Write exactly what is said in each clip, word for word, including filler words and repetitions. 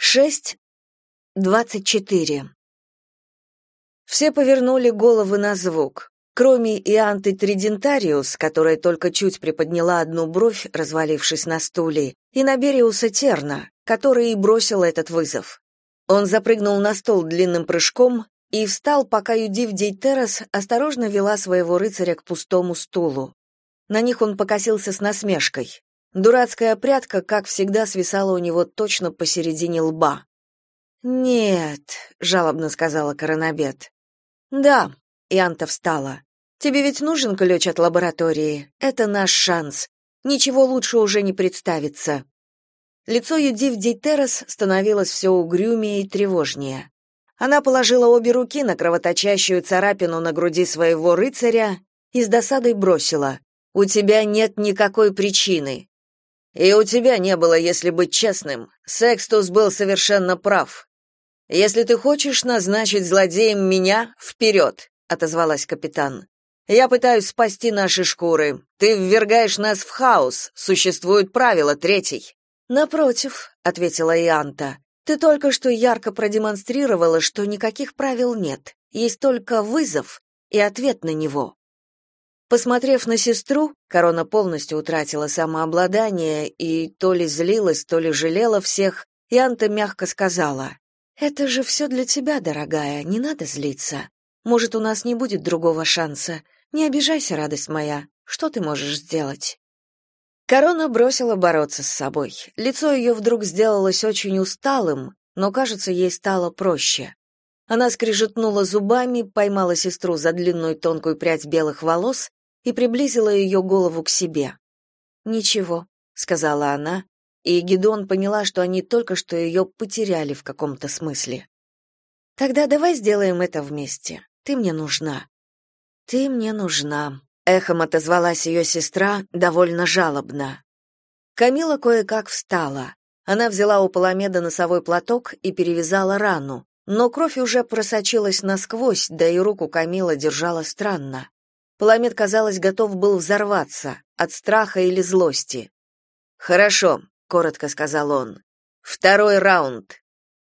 шесть двадцать четыре. Все повернули головы на звук, кроме Ианты Тридентариус, которая только чуть приподняла одну бровь, развалившись на стуле, и Набериуса Терна, который и бросил этот вызов. Он запрыгнул на стол длинным прыжком и встал, пока Юдив Дейтерас осторожно вела своего рыцаря к пустому стулу. На них он покосился с насмешкой. Дурацкая прядка, как всегда, свисала у него точно посередине лба. «Нет», — жалобно сказала Коронабет. «Да», — Ианта встала. «Тебе ведь нужен ключ от лаборатории? Это наш шанс. Ничего лучше уже не представится». Лицо Юдив Дейтерас становилось все угрюмее и тревожнее. Она положила обе руки на кровоточащую царапину на груди своего рыцаря и с досадой бросила: «У тебя нет никакой причины». «И у тебя не было, если быть честным. Секстус был совершенно прав. Если ты хочешь назначить злодеем меня, вперед», — отозвалась капитан. «Я пытаюсь спасти наши шкуры. Ты ввергаешь нас в хаос. Существует правило третий». «Напротив», — ответила Ианта, — «ты только что ярко продемонстрировала, что никаких правил нет. Есть только вызов и ответ на него». Посмотрев на сестру, Корона полностью утратила самообладание и то ли злилась, то ли жалела всех, и Анта мягко сказала: «Это же все для тебя, дорогая, не надо злиться. Может, у нас не будет другого шанса. Не обижайся, радость моя. Что ты можешь сделать?» Корона бросила бороться с собой. Лицо ее вдруг сделалось очень усталым, но, кажется, ей стало проще. Она скрежетнула зубами, поймала сестру за длинную тонкую прядь белых волос и приблизила ее голову к себе. «Ничего», — сказала она, и Гидеон поняла, что они только что ее потеряли в каком-то смысле. «Тогда давай сделаем это вместе. Ты мне нужна». «Ты мне нужна», — эхом отозвалась ее сестра, довольно жалобно. Камила кое-как встала. Она взяла у Паламеда носовой платок и перевязала рану, но кровь уже просочилась насквозь, да и руку Камила держала странно. Паламед, казалось, готов был взорваться от страха или злости. «Хорошо», — коротко сказал он. «Второй раунд».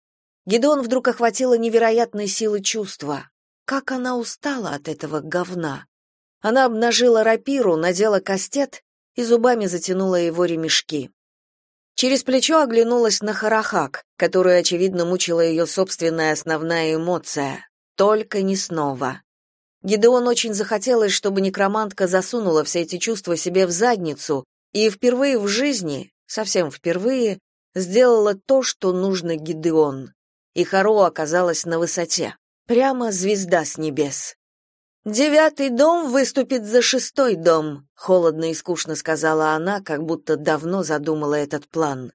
Гидеон вдруг охватило невероятной силы чувства. Как она устала от этого говна. Она обнажила рапиру, надела кастет и зубами затянула его ремешки. Через плечо оглянулась на Харахак, которую, очевидно, мучила ее собственная основная эмоция. Только не снова. Гидеон очень захотелось, чтобы некромантка засунула все эти чувства себе в задницу и впервые в жизни, совсем впервые, сделала то, что нужно Гидеон. И Харо оказалась на высоте. Прямо звезда с небес. «Девятый дом выступит за шестой дом», — холодно и скучно сказала она, как будто давно задумала этот план.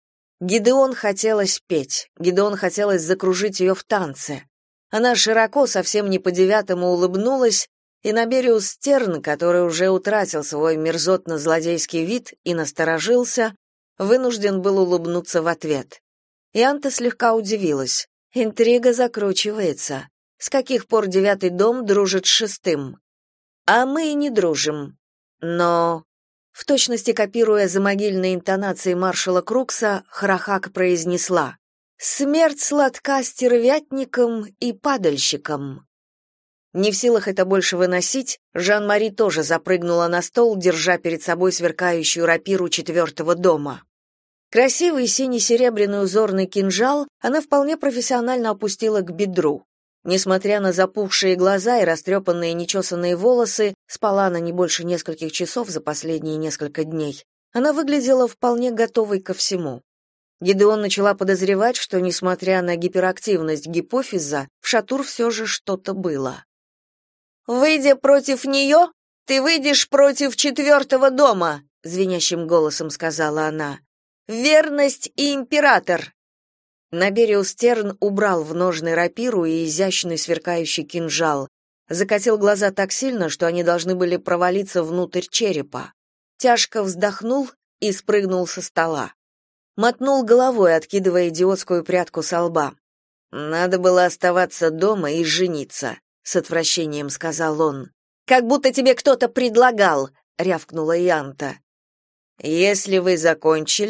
Гидеон хотелось петь, Гидеон хотелось закружить ее в танце. Она широко, совсем не по-девятому улыбнулась, и Набериус Терн, который уже утратил свой мерзотно-злодейский вид и насторожился, вынужден был улыбнуться в ответ. Ианта слегка удивилась. Интрига закручивается. С каких пор девятый дом дружит с шестым? А мы и не дружим. Но, в точности копируя замогильные интонации маршала Крукса, Харахак произнесла: «Смерть сладка стервятникам и падальщикам». Не в силах это больше выносить, Жан-Мари тоже запрыгнула на стол, держа перед собой сверкающую рапиру четвертого дома. Красивый сине-серебряный узорный кинжал она вполне профессионально опустила к бедру. Несмотря на запухшие глаза и растрепанные нечесанные волосы, спала она не больше нескольких часов за последние несколько дней. Она выглядела вполне готовой ко всему. Гидеон начала подозревать, что, несмотря на гиперактивность гипофиза, в Шатур все же что-то было. «Выйдя против нее, ты выйдешь против четвертого дома», — звенящим голосом сказала она. «Верность и император». Набериус Терн убрал в ножны рапиру и изящный сверкающий кинжал, закатил глаза так сильно, что они должны были провалиться внутрь черепа. Тяжко вздохнул и спрыгнул со стола. Мотнул головой, откидывая идиотскую прядку со лба. «Надо было оставаться дома и жениться», — с отвращением сказал он. «Как будто тебе кто-то предлагал», — рявкнула Ианта. «Если вы закончили,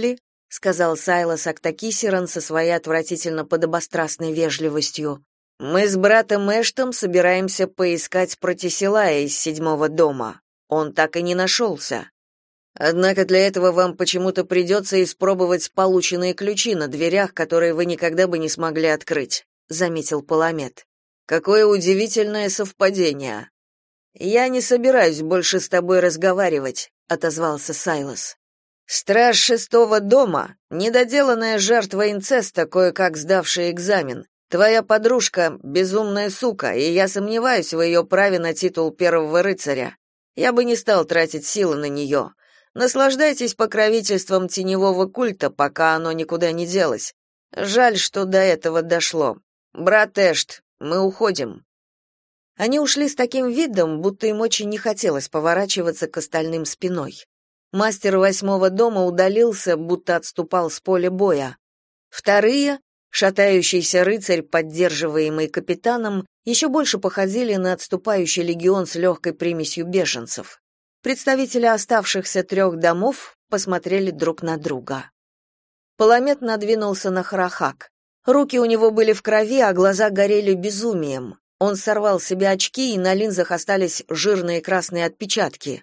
сказал Сайлас Актакисеран со своей отвратительно подобострастной вежливостью. Мы с братом Эштом собираемся поискать Протисилая из седьмого дома. Он так и не нашелся. Однако для этого вам почему-то придется испробовать полученные ключи на дверях, которые вы никогда бы не смогли открыть, заметил Паламет. Какое удивительное совпадение. Я не собираюсь больше с тобой разговаривать, отозвался Сайлас. Страж шестого дома, недоделанная жертва инцеста, кое-как сдавшая экзамен. Твоя подружка безумная сука, и я сомневаюсь в ее праве на титул первого рыцаря. Я бы не стал тратить силы на нее. Наслаждайтесь покровительством теневого культа, пока оно никуда не делось. Жаль, что до этого дошло. Брат Эшт, мы уходим. Они ушли с таким видом, будто им очень не хотелось поворачиваться к остальным спиной. Мастер восьмого дома удалился, будто отступал с поля боя. Вторые, шатающийся рыцарь, поддерживаемый капитаном, еще больше походили на отступающий легион с легкой примесью беженцев. Представители оставшихся трех домов посмотрели друг на друга. Паламет надвинулся на Харахак. Руки у него были в крови, а глаза горели безумием. Он сорвал с себя очки, и на линзах остались жирные красные отпечатки.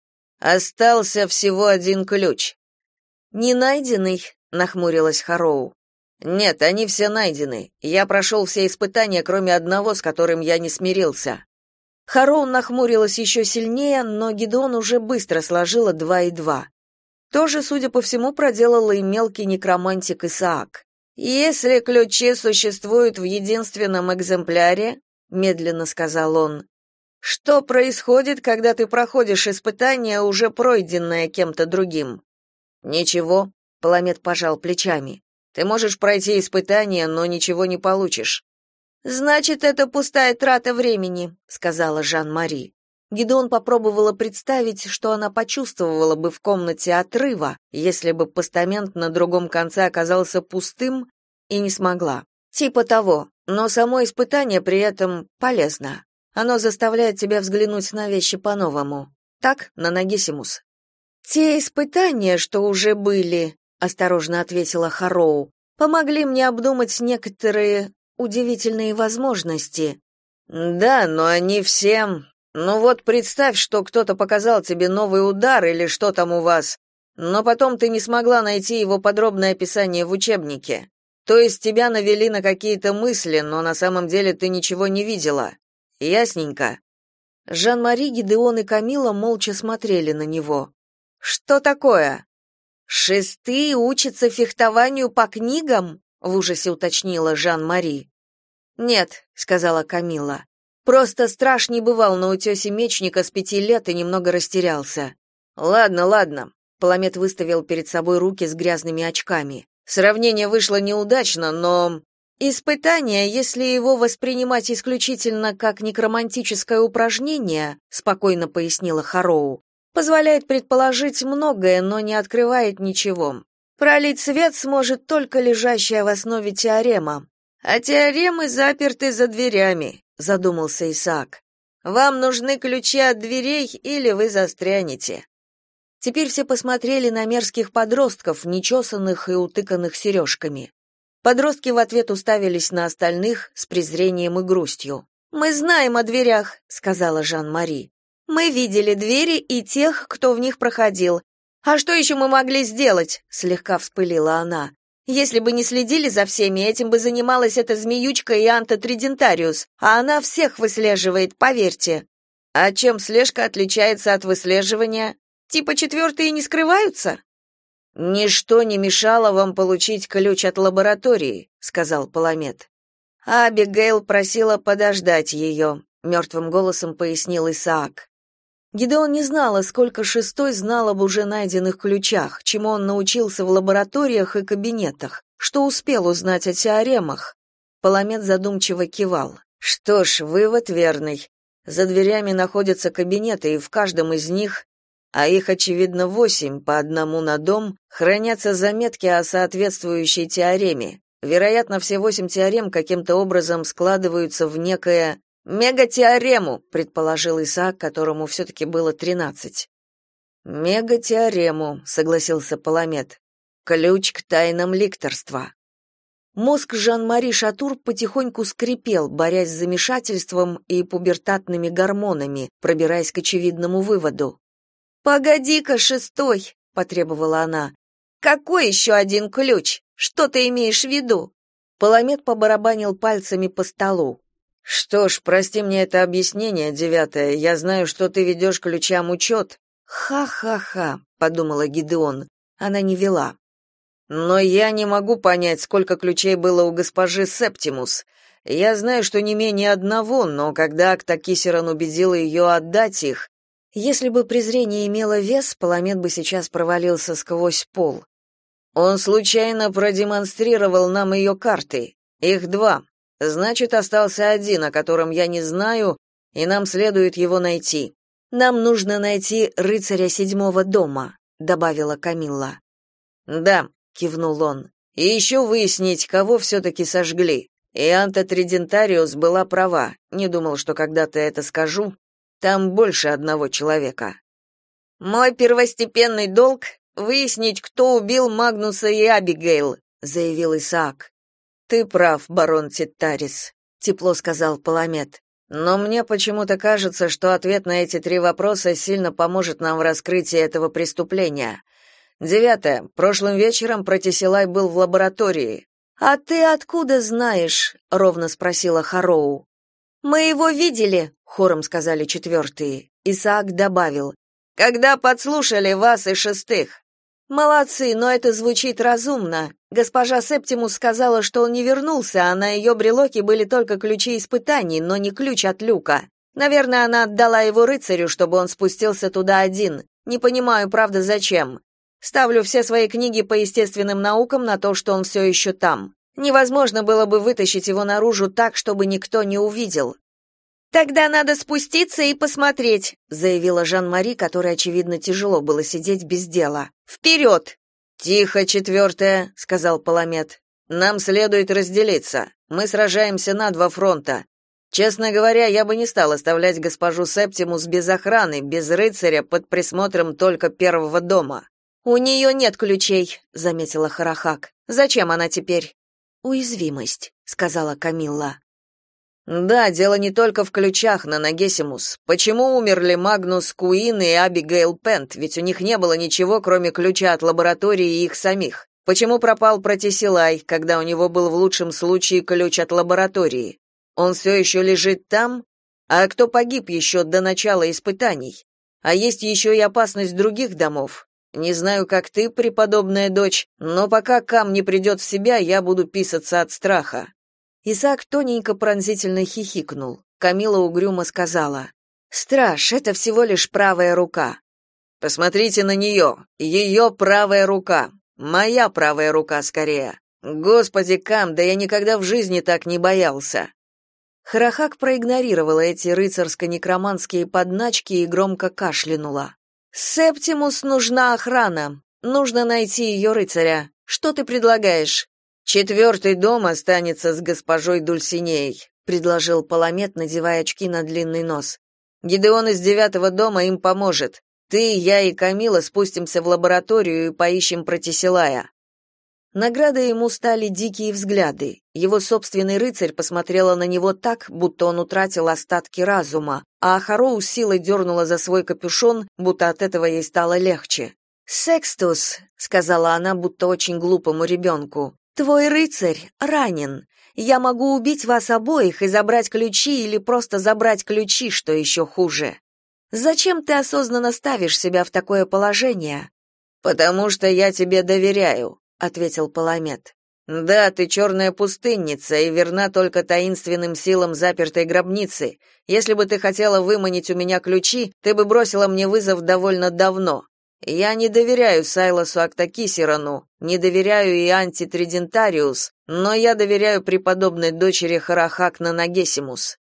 Остался всего один ключ. Не найденный, нахмурилась Хароу. Нет, они все найдены. Я прошел все испытания, кроме одного, с которым я не смирился. Хароу нахмурилась еще сильнее, но Гидеон уже быстро сложила два и два. Тоже, судя по всему, проделала и мелкий некромантик Исаак. Если ключи существуют в единственном экземпляре, медленно сказал он, что происходит, когда ты проходишь испытание, уже пройденное кем-то другим? Ничего, Паламет пожал плечами. Ты можешь пройти испытание, но ничего не получишь. Значит, это пустая трата времени, сказала Жан-Мари. Гидеон попробовала представить, что она почувствовала бы в комнате отрыва, если бы постамент на другом конце оказался пустым, и не смогла. Типа того, но само испытание при этом полезно. Оно заставляет тебя взглянуть на вещи по-новому. Так, Нанагисимус? Те испытания, что уже были, осторожно ответила Хароу, помогли мне обдумать некоторые удивительные возможности. Да, но они все... Ну вот представь, что кто-то показал тебе новый удар или что там у вас, но потом ты не смогла найти его подробное описание в учебнике. То есть тебя навели на какие-то мысли, но на самом деле ты ничего не видела. Ясненько. Жан-Мари, Гидеон и Камила молча смотрели на него. Что такое? Шестые учатся фехтованию по книгам? В ужасе уточнила Жан-Мари. Нет, сказала Камила. Просто страж не бывал на утесе мечника с пяти лет и немного растерялся. Ладно, ладно. Паламет выставил перед собой руки с грязными очками. Сравнение вышло неудачно, но испытание, если его воспринимать исключительно как некромантическое упражнение, спокойно пояснила Хароу, позволяет предположить многое, но не открывает ничего. Пролить свет сможет только лежащая в основе теорема. А теоремы заперты за дверями, задумался Исаак. Вам нужны ключи от дверей или вы застрянете. Теперь все посмотрели на мерзких подростков, нечесанных и утыканных сережками. Подростки в ответ уставились на остальных с презрением и грустью. «Мы знаем о дверях», — сказала Жан-Мари. «Мы видели двери и тех, кто в них проходил. А что еще мы могли сделать?» — слегка вспылила она. «Если бы не следили за всеми, этим бы занималась эта змеючка и Анта Тридентариус, а она всех выслеживает, поверьте». «А чем слежка отличается от выслеживания? Типа четвертые не скрываются?» «Ничто не мешало вам получить ключ от лаборатории», — сказал Паламет. «Абигейл просила подождать ее», — мертвым голосом пояснил Исаак. Гидеон не знала, сколько шестой знал об уже найденных ключах, чему он научился в лабораториях и кабинетах, что успел узнать о теоремах. Паламет задумчиво кивал. «Что ж, вывод верный. За дверями находятся кабинеты, и в каждом из них, а их, очевидно, восемь, по одному на дом, хранятся заметки о соответствующей теореме. Вероятно, все восемь теорем каким-то образом складываются в некое мегатеорему, предположил Исаак, которому все-таки было тринадцать. Мегатеорему, согласился Паламет. Ключ к тайнам ликторства. Мозг Жан-Мари Шатур потихоньку скрипел, борясь с замешательством и пубертатными гормонами, пробираясь к очевидному выводу. «Погоди-ка, шестой!» — потребовала она. «Какой еще один ключ? Что ты имеешь в виду?» Паламет побарабанил пальцами по столу. «Что ж, прости мне это объяснение, девятое. Я знаю, что ты ведешь ключам учет». «Ха-ха-ха», — подумала Гидеон. Она не вела. «Но я не могу понять, сколько ключей было у госпожи Септимус. Я знаю, что не менее одного, но когда Акта Кисерон убедила ее отдать их...» Если бы презрение имело вес, Паламет бы сейчас провалился сквозь пол. «Он случайно продемонстрировал нам ее карты. Их два. Значит, остался один, о котором я не знаю, и нам следует его найти. Нам нужно найти рыцаря седьмого дома», — добавила Камилла. «Да», — кивнул он, — «и еще выяснить, кого все-таки сожгли. И Анта Тридентариус была права, не думал, что когда-то это скажу. Там больше одного человека». «Мой первостепенный долг — выяснить, кто убил Магнуса и Абигейл», — заявил Исаак. «Ты прав, барон Титтарис», — тепло сказал Паламет. «Но мне почему-то кажется, что ответ на эти три вопроса сильно поможет нам в раскрытии этого преступления. Девятое. Прошлым вечером Протисилай был в лаборатории». «А ты откуда знаешь?» — ровно спросила Хароу. «Мы его видели», — хором сказали четвертые. Исаак добавил. «Когда подслушали вас и шестых». «Молодцы, но это звучит разумно. Госпожа Септимус сказала, что он не вернулся, а на ее брелоке были только ключи испытаний, но не ключ от люка. Наверное, она отдала его рыцарю, чтобы он спустился туда один. Не понимаю, правда, зачем. Ставлю все свои книги по естественным наукам на то, что он все еще там. Невозможно было бы вытащить его наружу так, чтобы никто не увидел». «Тогда надо спуститься и посмотреть», — заявила Жан-Мари, которой, очевидно, тяжело было сидеть без дела. «Вперед!» «Тихо, четвертое», — сказал Паламет. «Нам следует разделиться. Мы сражаемся на два фронта. Честно говоря, я бы не стал оставлять госпожу Септимус без охраны, без рыцаря, под присмотром только первого дома». «У нее нет ключей», — заметила Харахак. «Зачем она теперь?» «Уязвимость», — сказала Камилла. «Да, дело не только в ключах, Нанагесимус. Почему умерли Магнус Куин и Абигейл Пент, ведь у них не было ничего, кроме ключа от лаборатории и их самих? Почему пропал Протисилай, когда у него был в лучшем случае ключ от лаборатории? Он все еще лежит там? А кто погиб еще до начала испытаний? А есть еще и опасность других домов. Не знаю, как ты, преподобная дочь, но пока Кам не придет в себя, я буду писаться от страха». Исаак тоненько пронзительно хихикнул. Камила угрюмо сказала: «Страж, это всего лишь правая рука». «Посмотрите на нее. Ее правая рука. Моя правая рука, скорее. Господи, Кам, да я никогда в жизни так не боялся». Харахак проигнорировала эти рыцарско-некроманские подначки и громко кашлянула. «Септимус нужна охрана. Нужно найти ее рыцаря. Что ты предлагаешь?» «Четвертый дом останется с госпожой Дульсинеей», — предложил Паламет, надевая очки на длинный нос. «Гидеон из девятого дома им поможет. Ты, я и Камила спустимся в лабораторию и поищем Протисилая». Наградой ему стали дикие взгляды. Его собственный рыцарь посмотрела на него так, будто он утратил остатки разума, а Хароу силой дернула за свой капюшон, будто от этого ей стало легче. «Секстус», — сказала она, будто очень глупому ребенку, — «твой рыцарь ранен. Я могу убить вас обоих и забрать ключи или просто забрать ключи, что еще хуже. Зачем ты осознанно ставишь себя в такое положение?» «Потому что я тебе доверяю», — ответил Паламет. «Да, ты черная пустынница и верна только таинственным силам запертой гробницы. Если бы ты хотела выманить у меня ключи, ты бы бросила мне вызов довольно давно. Я не доверяю Сайлосу Актакисерону, не доверяю и Анти Тридентариус, но я доверяю преподобной дочери Харахак Нанагесимус».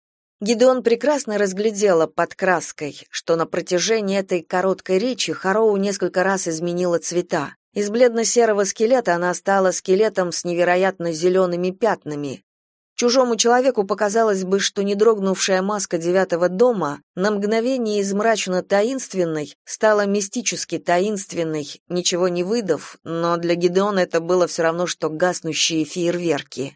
Гидеон прекрасно разглядела под краской, что на протяжении этой короткой речи Хароу несколько раз изменила цвета. Из бледно-серого скелета она стала скелетом с невероятно зелеными пятнами. Чужому человеку показалось бы, что не дрогнувшая маска девятого дома на мгновение из мрачно-таинственной стала мистически таинственной, ничего не выдав, но для Гидеона это было все равно, что гаснущие фейерверки.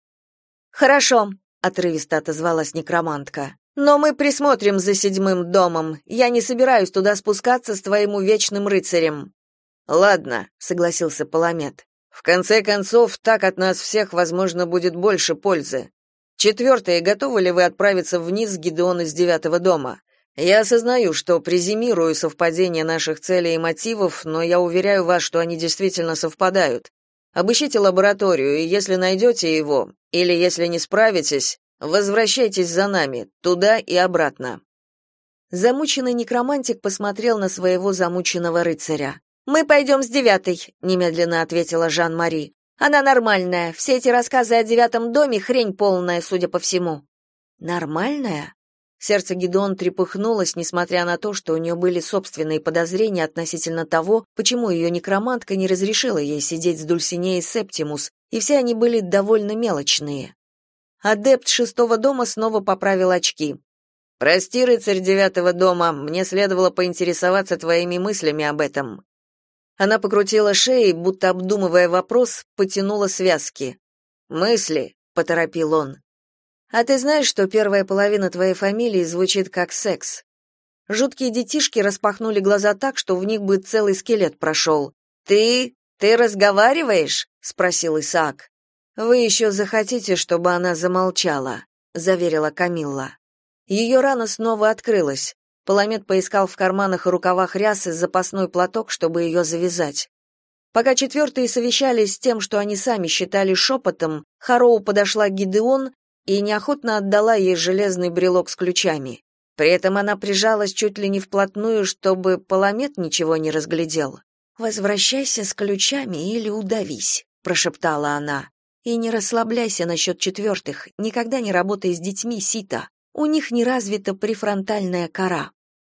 «Хорошо», — отрывисто отозвалась некромантка, «но мы присмотрим за седьмым домом. Я не собираюсь туда спускаться с твоим увечным рыцарем». «Ладно», — согласился Паламет. В конце концов, так от нас всех, возможно, будет больше пользы. Четвертое, готовы ли вы отправиться вниз, Гидеон, из девятого дома? Я осознаю, что презюмирую совпадение наших целей и мотивов, но я уверяю вас, что они действительно совпадают. Обыщите лабораторию, и если найдете его, или если не справитесь, возвращайтесь за нами, туда и обратно». Замученный некромантик посмотрел на своего замученного рыцаря. «Мы пойдем с девятой», — немедленно ответила Жан-Мари. «Она нормальная. Все эти рассказы о девятом доме — хрень полная, судя по всему». «Нормальная?» Сердце Гидеон трепыхнулось, несмотря на то, что у нее были собственные подозрения относительно того, почему ее некромантка не разрешила ей сидеть с Дульсинеей Септимус, и все они были довольно мелочные. Адепт шестого дома снова поправил очки. «Прости, рыцарь девятого дома, мне следовало поинтересоваться твоими мыслями об этом». Она покрутила шеей, будто обдумывая вопрос, потянула связки. «Мысли», — поторопил он. «А ты знаешь, что первая половина твоей фамилии звучит как секс?» Жуткие детишки распахнули глаза так, что в них бы целый скелет прошел. «Ты... ты разговариваешь?» — спросил Исаак. «Вы еще захотите, чтобы она замолчала», — заверила Камилла. Ее рана снова открылась. Паламет поискал в карманах и рукавах рясы запасной платок, чтобы ее завязать. Пока четвертые совещались с тем, что они сами считали шепотом, Хароу подошла к Гидеон и неохотно отдала ей железный брелок с ключами. При этом она прижалась чуть ли не вплотную, чтобы Паламет ничего не разглядел. «Возвращайся с ключами или удавись», — прошептала она. «И не расслабляйся насчет четвертых, никогда не работай с детьми, Сита. У них не развита префронтальная кора».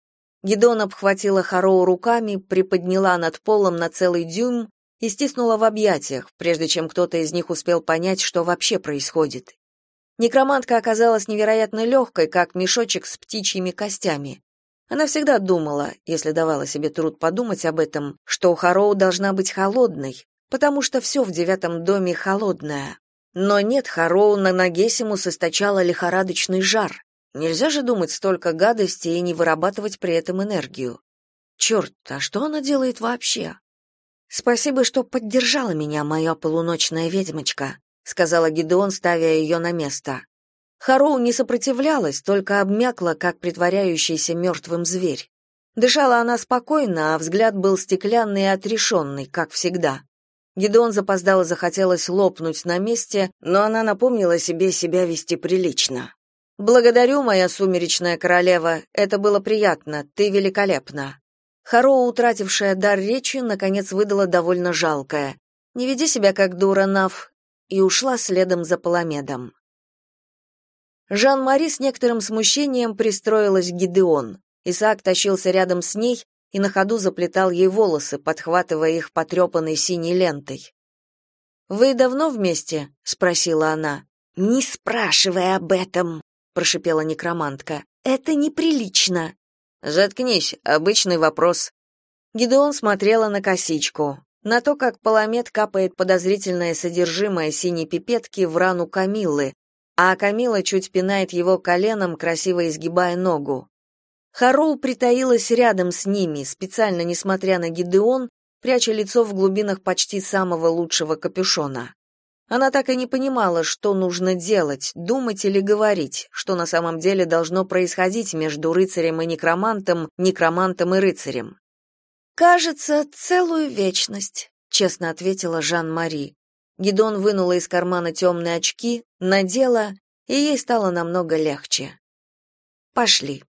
Гидеон обхватила Хароу руками, приподняла над полом на целый дюйм и стиснула в объятиях, прежде чем кто-то из них успел понять, что вообще происходит. Некромантка оказалась невероятно легкой, как мешочек с птичьими костями. Она всегда думала, если давала себе труд подумать об этом, что Хароу должна быть холодной, потому что все в девятом доме холодное. Но нет, Хароу на Нагесимус источала лихорадочный жар. Нельзя же думать столько гадости и не вырабатывать при этом энергию. Черт, а что она делает вообще? Спасибо, что поддержала меня, моя полуночная ведьмочка, сказала Гидеон, ставя ее на место. Хароу не сопротивлялась, только обмякла, как притворяющийся мертвым зверь. Дышала она спокойно, а взгляд был стеклянный и отрешенный, как всегда. Гидеон запоздало захотелось лопнуть на месте, но она напомнила себе себя вести прилично. «Благодарю, моя сумеречная королева, это было приятно, ты великолепна». Хароу, утратившая дар речи, наконец выдала довольно жалкое. «Не веди себя как дура, Нав», и ушла следом за Паламедом. Жан-Мари с некоторым смущением пристроилась к Гидеон. Исаак тащился рядом с ней и на ходу заплетал ей волосы, подхватывая их потрепанной синей лентой. «Вы давно вместе?» — спросила она. «Не спрашивай об этом», — прошипела некромантка. «Это неприлично». «Заткнись, обычный вопрос». Гидеон смотрела на косичку, на то, как Паламет капает подозрительное содержимое синей пипетки в рану Камиллы, а Камилла чуть пинает его коленом, красиво изгибая ногу. Хароу притаилась рядом с ними, специально, несмотря на Гидеон, пряча лицо в глубинах почти самого лучшего капюшона. Она так и не понимала, что нужно делать, думать или говорить, что на самом деле должно происходить между рыцарем и некромантом, некромантом и рыцарем. «Кажется, целую вечность», — честно ответила Жан-Мари. Гидеон вынула из кармана темные очки, надела, и ей стало намного легче. «Пошли».